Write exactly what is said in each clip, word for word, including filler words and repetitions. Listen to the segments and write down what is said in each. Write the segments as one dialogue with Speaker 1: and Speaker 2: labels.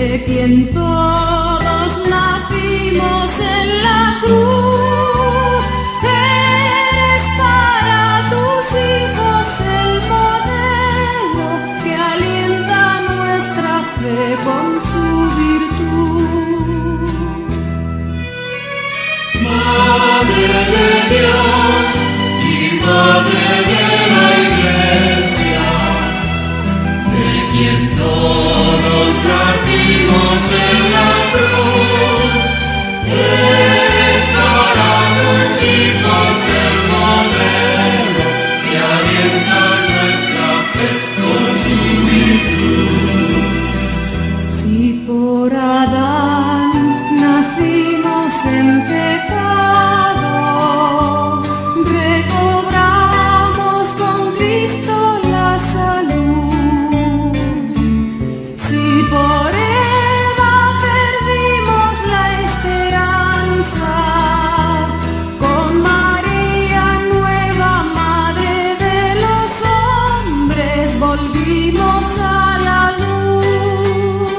Speaker 1: de quien todos nacimos en la cruz. Eres para tus hijos el modelo que alienta nuestra fe con su virtud.
Speaker 2: Madre de Dios y Madre de la Iglesia, de quien todos nacimos en la cruz, eres para tus hijos el modelo que alienta nuestra fe con su virtud.
Speaker 1: Si por Adán nacimos en pecado, recobramos con Cristo la salud. Si por Eva perdimos la esperanza, con María, nueva Madre de los hombres, volvimos a la luz.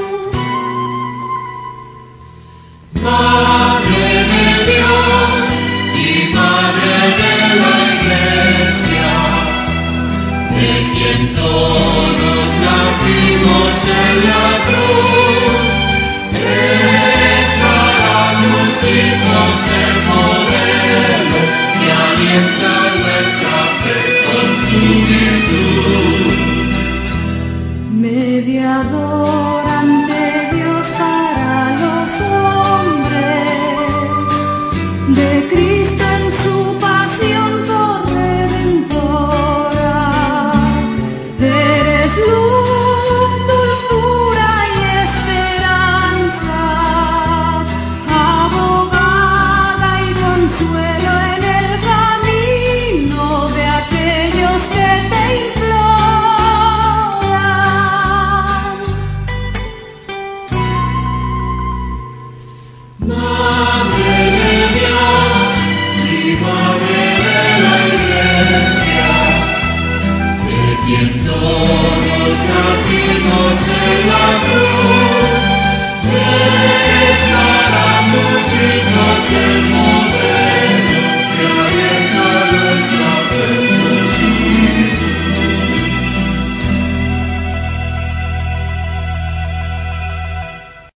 Speaker 2: Madre de Dios y Madre de la Iglesia, de quien todos nacimos en la cruz, eres para tus hijos el modelo que alienta nuestra fe con su virtud.
Speaker 1: Mediador